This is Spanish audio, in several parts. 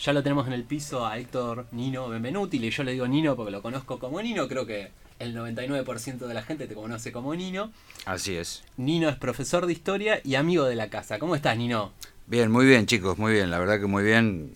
Ya lo tenemos en el piso a Héctor Nino Benvenuti, y yo le digo Nino porque lo conozco como Nino, creo que el 99% de la gente te conoce como Nino. Así es. Nino es profesor de historia y amigo de la casa. ¿Cómo estás, Nino? Bien, muy bien, chicos, muy bien, la verdad que muy bien.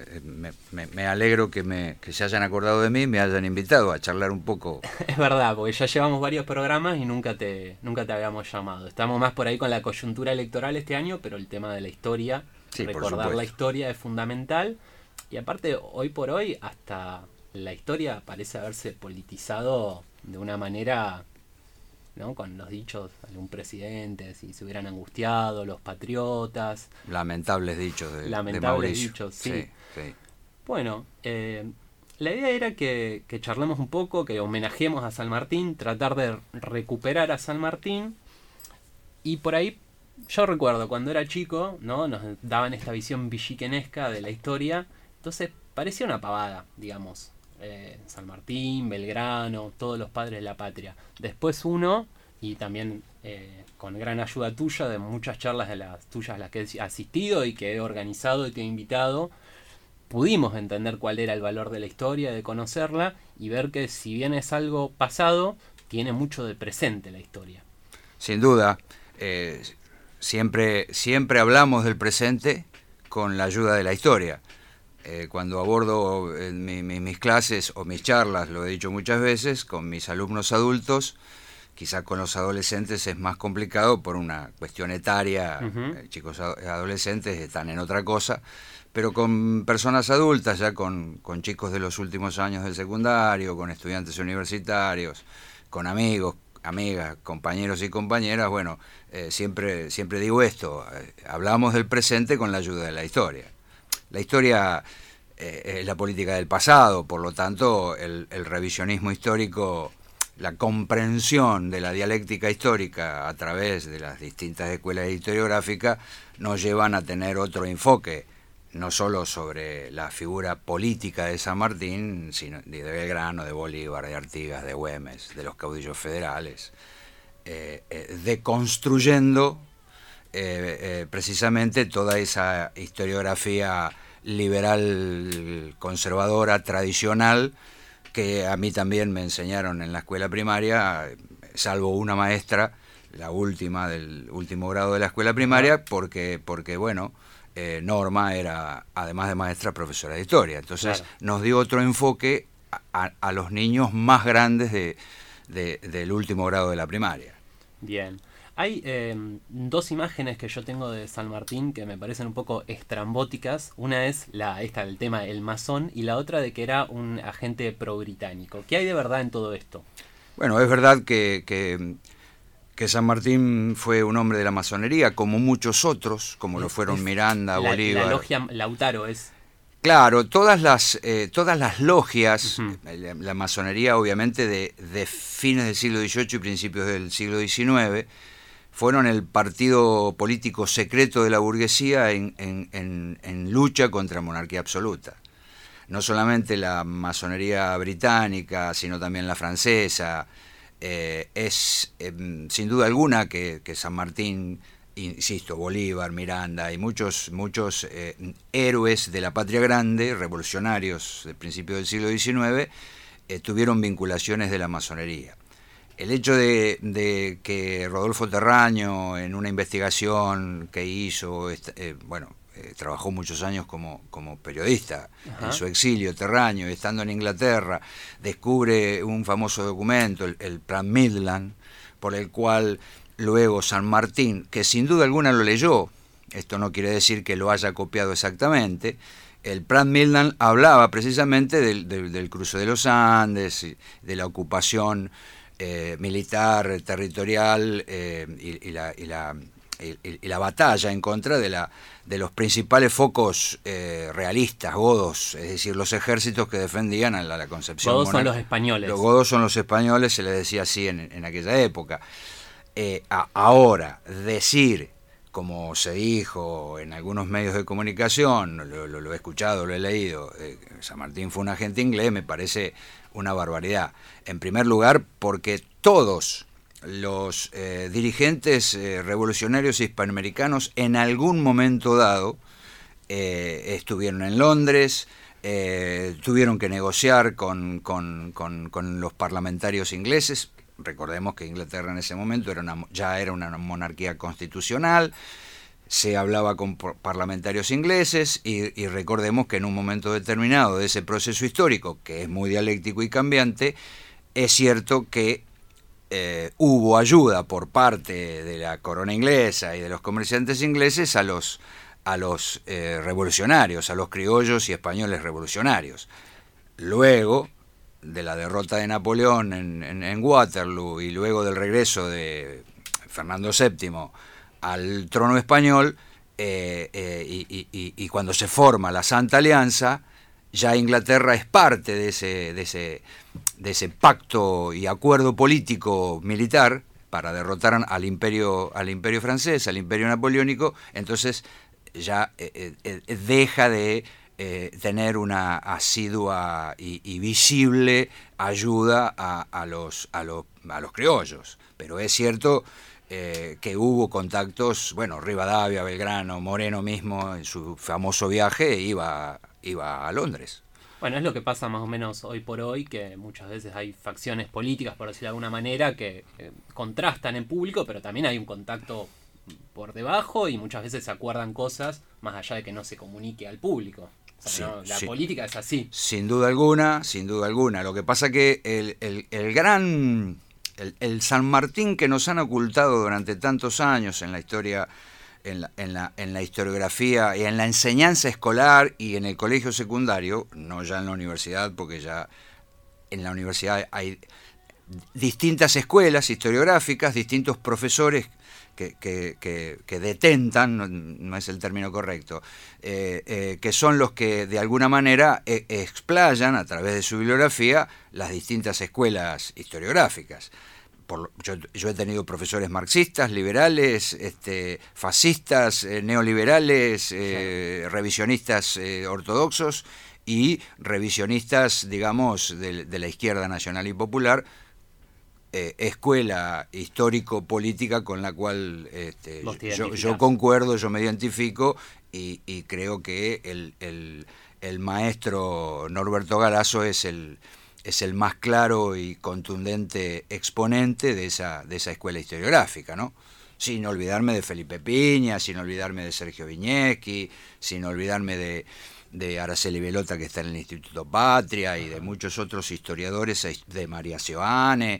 Me alegro que se hayan acordado de mí, me hayan invitado a charlar un poco. Es verdad, porque ya llevamos varios programas y nunca te habíamos llamado. Estamos más por ahí con la coyuntura electoral este año, pero el tema de la historia, Sí, por recordar supuesto. la historia es fundamental. Y aparte, hoy por hoy, hasta la historia parece haberse politizado de una manera, ¿no? Con los dichos de un presidente, si se hubieran angustiado, los patriotas. Lamentables dichos de Lamentables Mauricio. dichos, sí. Sí, sí. Bueno, la idea era que charlemos un poco, que homenajemos a San Martín, tratar de recuperar a San Martín. Y por ahí, yo recuerdo cuando era chico, ¿no? Nos daban esta visión villiquenesca de la historia. Entonces parecía una pavada, digamos. San Martín, Belgrano, todos los padres de la patria. Después uno, y también con gran ayuda tuya, de muchas charlas de las tuyas a las que he asistido y que he organizado y te he invitado, pudimos entender cuál era el valor de la historia, de conocerla y ver que si bien es algo pasado, tiene mucho de presente la historia. Sin duda, siempre hablamos del presente con la ayuda de la historia. Cuando abordo en mis clases o mis charlas, lo he dicho muchas veces, con mis alumnos adultos, quizá con los adolescentes es más complicado por una cuestión etaria. Chicos adolescentes están en otra cosa, pero con personas adultas, ya con chicos de los últimos años del secundario, con estudiantes universitarios, con amigos, amigas, compañeros y compañeras, bueno, siempre digo esto, hablamos del presente con la ayuda de la historia. La historia es la política del pasado, por lo tanto el revisionismo histórico, la comprensión de la dialéctica histórica a través de las distintas escuelas historiográficas nos llevan a tener otro enfoque, no solo sobre la figura política de San Martín, sino de Belgrano, de Bolívar, de Artigas, de Güemes, de los caudillos federales, deconstruyendo precisamente toda esa historiografía liberal, conservadora, tradicional, que a mí también me enseñaron en la escuela primaria, salvo una maestra, la última del último grado de la escuela primaria, porque bueno, Norma era, además de maestra, profesora de historia. Entonces claro, nos dio otro enfoque a los niños más grandes del último grado de la primaria. Bien. Hay dos imágenes que yo tengo de San Martín que me parecen un poco estrambóticas. Una es el tema del masón y la otra de que era un agente pro-británico. ¿Qué hay de verdad en todo esto? Bueno, es verdad que San Martín fue un hombre de la masonería, como muchos otros, como lo fueron Miranda, Bolívar. La logia Lautaro es... Claro, todas las logias, la masonería obviamente de fines del siglo XVIII y principios del siglo XIX, fueron el partido político secreto de la burguesía en lucha contra la monarquía absoluta. No solamente la masonería británica, sino también la francesa. Es sin duda alguna que San Martín, insisto, Bolívar, Miranda y muchos héroes de la patria grande, revolucionarios del principio del siglo XIX, tuvieron vinculaciones de la masonería. El hecho de que Rodolfo Terraño, en una investigación que hizo, trabajó muchos años como periodista. Ajá. En su exilio, Terraño, estando en Inglaterra, descubre un famoso documento, el Plan Midland, por el cual luego San Martín, que sin duda alguna lo leyó, esto no quiere decir que lo haya copiado exactamente, el Plan Midland hablaba precisamente del cruce de los Andes, de la ocupación militar, territorial y la batalla en contra de los principales focos realistas, godos, es decir, los ejércitos que defendían a la concepción monárquica. Godos son los españoles. Los godos son los españoles, se les decía así en aquella época. Ahora, decir, como se dijo en algunos medios de comunicación, lo he escuchado, lo he leído, San Martín fue un agente inglés, me parece una barbaridad. En primer lugar, porque todos los dirigentes revolucionarios hispanoamericanos en algún momento dado estuvieron en Londres, tuvieron que negociar con los parlamentarios ingleses. Recordemos que Inglaterra en ese momento ya era una monarquía constitucional, se hablaba con parlamentarios ingleses y recordemos que en un momento determinado de ese proceso histórico, que es muy dialéctico y cambiante, es cierto que hubo ayuda por parte de la corona inglesa y de los comerciantes ingleses a los revolucionarios, a los criollos y españoles revolucionarios. Luego de la derrota de Napoleón en Waterloo y luego del regreso de Fernando VII al trono español, y cuando se forma la Santa Alianza, ya Inglaterra es parte de ese pacto y acuerdo político militar para derrotar al imperio francés, al imperio napoleónico. Entonces ya deja de tener una asidua y visible ayuda a los criollos. Pero es cierto que hubo contactos, bueno, Rivadavia, Belgrano, Moreno mismo en su famoso viaje iba a Londres. Bueno, es lo que pasa más o menos hoy por hoy, que muchas veces hay facciones políticas, por decirlo de alguna manera, que contrastan en público, pero también hay un contacto por debajo y muchas veces se acuerdan cosas más allá de que no se comunique al público. O sea, Sí, ¿no? La sí. política es así. Sin duda alguna, sin duda alguna. Lo que pasa que el San Martín que nos han ocultado durante tantos años en la historia, en la historiografía y en la enseñanza escolar y en el colegio secundario, no ya en la universidad, porque ya en la universidad hay distintas escuelas historiográficas, distintos profesores que detentan, no es el término correcto, que son los que de alguna manera explayan a través de su bibliografía las distintas escuelas historiográficas. Yo he tenido profesores marxistas, liberales, fascistas, neoliberales, revisionistas ortodoxos y revisionistas, digamos, de la izquierda nacional y popular, escuela histórico-política con la cual yo concuerdo, yo me identifico y creo que el maestro Norberto Galasso es el más claro y contundente exponente de esa escuela historiográfica, ¿no? Sin olvidarme de Felipe Piña, sin olvidarme de Sergio Viñeski, sin olvidarme de Araceli Velota, que está en el Instituto Patria, y de muchos otros historiadores, de María Seoane,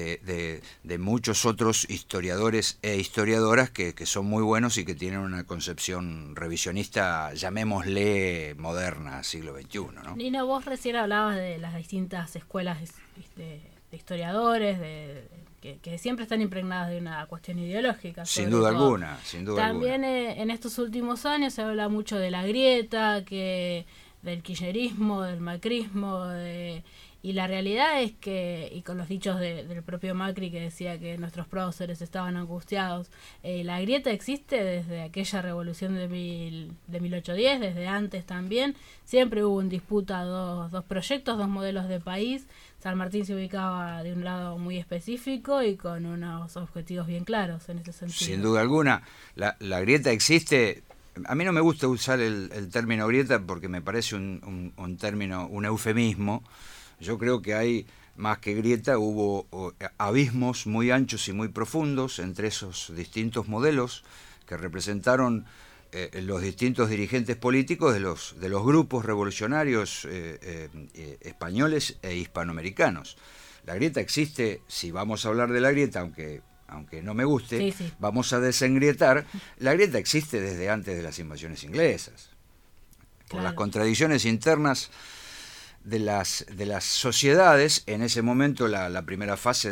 de muchos otros historiadores e historiadoras que son muy buenos y que tienen una concepción revisionista, llamémosle moderna, siglo XXI, ¿no? Nino, vos recién hablabas de las distintas escuelas de historiadores, que siempre están impregnadas de una cuestión ideológica. Sin duda alguna, sin duda También alguna. En estos últimos años se habla mucho de la grieta, del kirchnerismo, del macrismo, y la realidad es que, y con los dichos del propio Macri, que decía que nuestros próceres estaban angustiados, la grieta existe desde aquella revolución de 1810, desde antes también. Siempre hubo en disputa dos proyectos, dos modelos de país. San Martín se ubicaba de un lado muy específico y con unos objetivos bien claros en ese sentido. Sin duda alguna, la grieta existe. A mí no me gusta usar el término grieta porque me parece un término, un eufemismo. Yo creo que hay, más que grieta, hubo abismos muy anchos y muy profundos entre esos distintos modelos que representaron los distintos dirigentes políticos de los grupos revolucionarios españoles e hispanoamericanos. La grieta existe, si vamos a hablar de la grieta, aunque no me guste, sí. Vamos a desengrietar. La grieta existe desde antes de las invasiones inglesas. Por las contradicciones internas de las sociedades. En ese momento la primera fase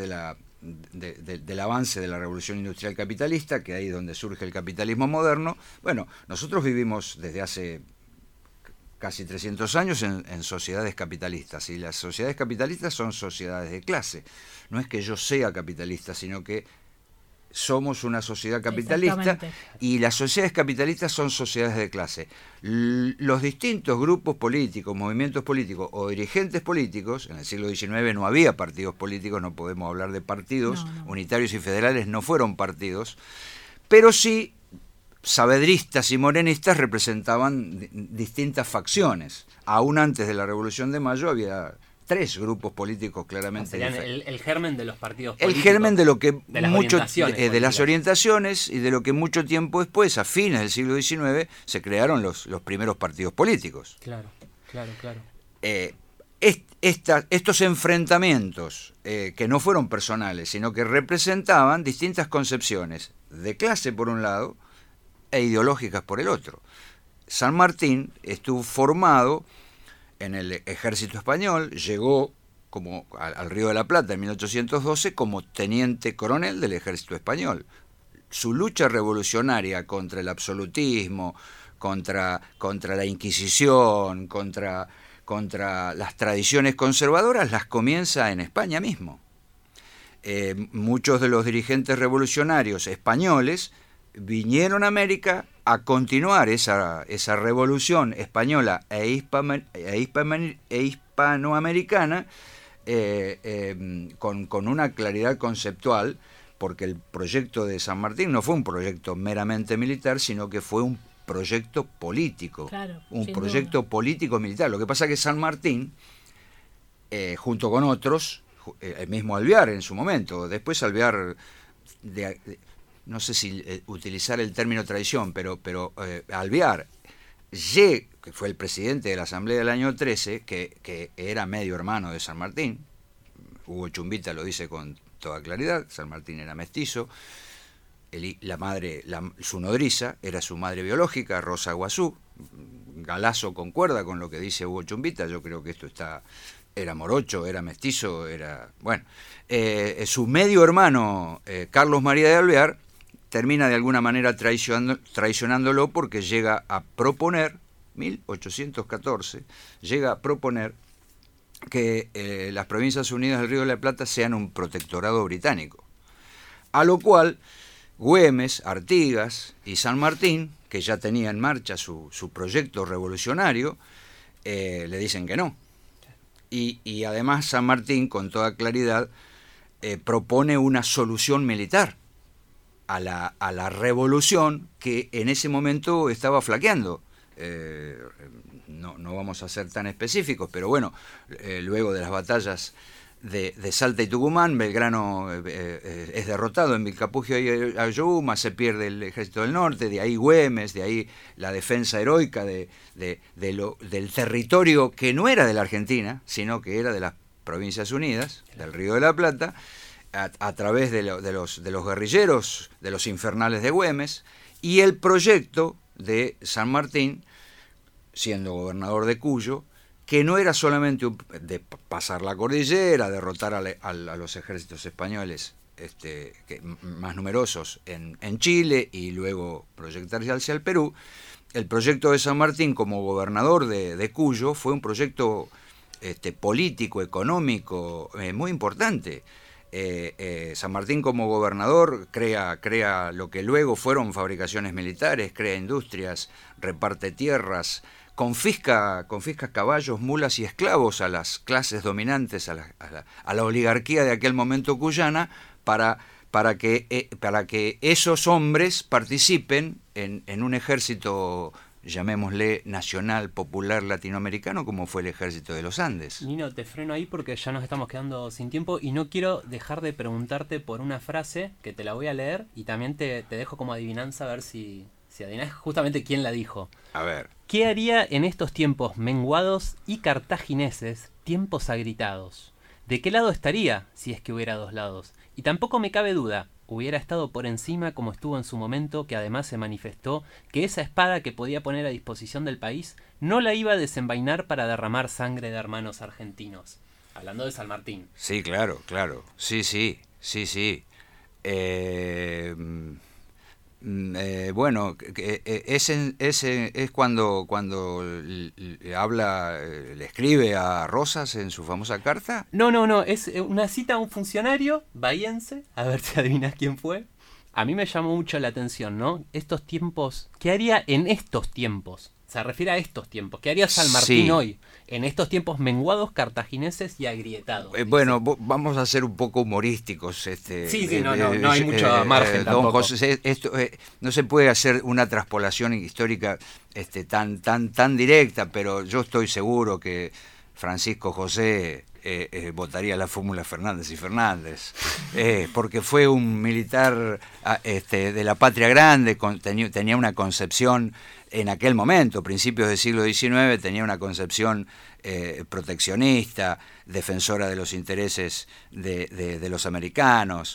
del avance de la revolución industrial capitalista, que ahí es donde surge el capitalismo moderno. Bueno, nosotros vivimos desde hace casi 300 años en sociedades capitalistas, y las sociedades capitalistas son sociedades de clase. No es que yo sea capitalista, sino que somos una sociedad capitalista, y las sociedades capitalistas son sociedades de clase. Los distintos grupos políticos, movimientos políticos o dirigentes políticos, en el siglo XIX no había partidos políticos, no podemos hablar de partidos, unitarios y federales no fueron partidos, pero sí saavedristas y morenistas representaban distintas facciones. Aún antes de la Revolución de Mayo había 3 grupos políticos claramente diferentes. El germen de los partidos políticos. El germen de lo que de las de las orientaciones y de lo que mucho tiempo después, a fines del siglo XIX, se crearon los primeros partidos políticos. Claro. Estos enfrentamientos, que no fueron personales, sino que representaban distintas concepciones de clase por un lado e ideológicas por el otro. San Martín estuvo formado en el ejército español, llegó como al Río de la Plata en 1812 como teniente coronel del ejército español. Su lucha revolucionaria contra el absolutismo, contra la Inquisición, contra las tradiciones conservadoras, las comienza en España mismo. Muchos de los dirigentes revolucionarios españoles vinieron a América a continuar esa revolución española e hispanoamericana con una claridad conceptual, porque el proyecto de San Martín no fue un proyecto meramente militar, sino que fue un proyecto político, político militar. Lo que pasa es que San Martín, junto con otros, el mismo Alvear en su momento, después Alvear, no sé si utilizar el término traición, pero Alvear, que fue el presidente de la Asamblea del año 13, que era medio hermano de San Martín, Hugo Chumbita lo dice con toda claridad, San Martín era mestizo, su nodriza era su madre biológica, Rosa Guazú. Galazo concuerda con lo que dice Hugo Chumbita, yo creo que esto era morocho, era mestizo, su medio hermano, Carlos María de Alvear, termina de alguna manera traicionándolo porque llega a proponer, 1814, llega a proponer que las Provincias Unidas del Río de la Plata sean un protectorado británico. A lo cual Güemes, Artigas y San Martín, que ya tenía en marcha su proyecto revolucionario, le dicen que no. Y además San Martín, con toda claridad, propone una solución militar a la revolución que en ese momento estaba flaqueando. No vamos a ser tan específicos, pero bueno, luego de las batallas de Salta y Tucumán, Belgrano es derrotado en Vilcapugio y Ayohuma, se pierde el ejército del norte, de ahí Güemes, de ahí la defensa heroica del territorio que no era de la Argentina, sino que era de las Provincias Unidas, del Río de la Plata, a través de los guerrilleros, de los infernales de Güemes, y el proyecto de San Martín, siendo gobernador de Cuyo, que no era solamente de pasar la cordillera, derrotar a los ejércitos españoles más numerosos en Chile y luego proyectarse hacia el Perú. El proyecto de San Martín como gobernador de Cuyo fue un proyecto político, económico, muy importante. San Martín como gobernador crea lo que luego fueron fabricaciones militares, crea industrias, reparte tierras, confisca caballos, mulas y esclavos a las clases dominantes, a la oligarquía de aquel momento cuyana, para que esos hombres participen en un ejército, llamémosle nacional, popular, latinoamericano, como fue el ejército de los Andes. Nino, te freno ahí porque ya nos estamos quedando sin tiempo y no quiero dejar de preguntarte por una frase que te la voy a leer y también te dejo como adivinanza a ver si adivinás justamente quién la dijo. A ver. ¿Qué haría en estos tiempos menguados y cartagineses, tiempos agritados? ¿De qué lado estaría si es que hubiera dos lados? Y tampoco me cabe duda, hubiera estado por encima como estuvo en su momento, que además se manifestó que esa espada que podía poner a disposición del país no la iba a desenvainar para derramar sangre de hermanos argentinos. Hablando de San Martín. Sí, claro. Sí. Bueno, es cuando le escribe a Rosas en su famosa carta. No, es una cita a un funcionario bahiense, a ver si adivinas quién fue. A mí me llamó mucho la atención, ¿no? Estos tiempos, ¿qué haría en estos tiempos? Se refiere a estos tiempos, ¿qué haría San Martín hoy? en estos tiempos menguados, cartagineses y agrietados. Bueno, vamos a ser un poco humorísticos. Sí, no hay mucho margen don tampoco. José, esto, no se puede hacer una traspolación histórica tan directa, pero yo estoy seguro que Francisco José votaría la fórmula Fernández y Fernández, porque fue un militar de la patria grande, tenía una concepción en aquel momento, principios del siglo XIX, tenía una concepción proteccionista, defensora de los intereses de los americanos,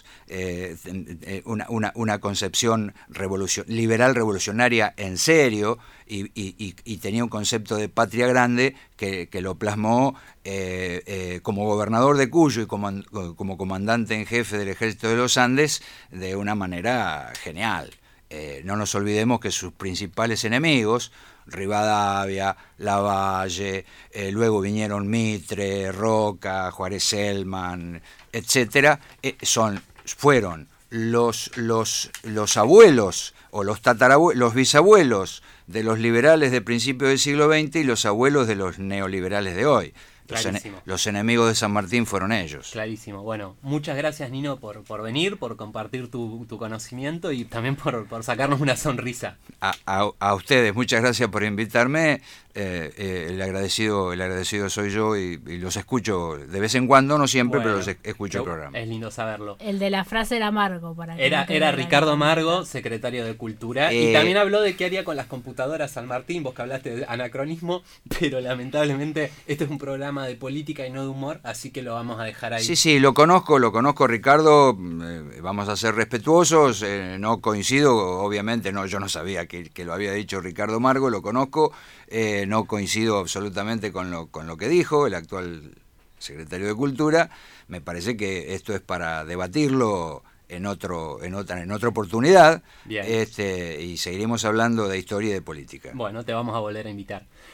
una concepción liberal revolucionaria en serio, y tenía un concepto de patria grande que lo plasmó como gobernador de Cuyo y como comandante en jefe del Ejército de los Andes de una manera genial. No nos olvidemos que sus principales enemigos, Rivadavia, Lavalle, luego vinieron Mitre, Roca, Juárez Celman, etcétera, fueron los abuelos o los bisabuelos de los liberales de principios del siglo XX y los abuelos de los neoliberales de hoy. Los enemigos de San Martín fueron ellos. Clarísimo. Bueno, muchas gracias, Nino, por venir, por compartir tu conocimiento y también por sacarnos una sonrisa. A ustedes, muchas gracias por invitarme. El agradecido soy yo y los escucho de vez en cuando, no siempre, pero los escucho el programa. Es lindo saberlo. El de la frase era Margo. Era Ricardo Margo, secretario de Cultura, y también habló de qué haría con las computadoras San Martín, vos que hablaste de anacronismo, pero lamentablemente este es un programa de política y no de humor, así que lo vamos a dejar ahí. Sí, lo conozco Ricardo, vamos a ser respetuosos, no coincido, obviamente, yo no sabía que lo había dicho Ricardo Margo, lo conozco, no coincido absolutamente con lo que dijo el actual secretario de Cultura. Me parece que esto es para debatirlo en otra oportunidad. Bien. Y seguiremos hablando de historia y de política. Bueno, te vamos a volver a invitar.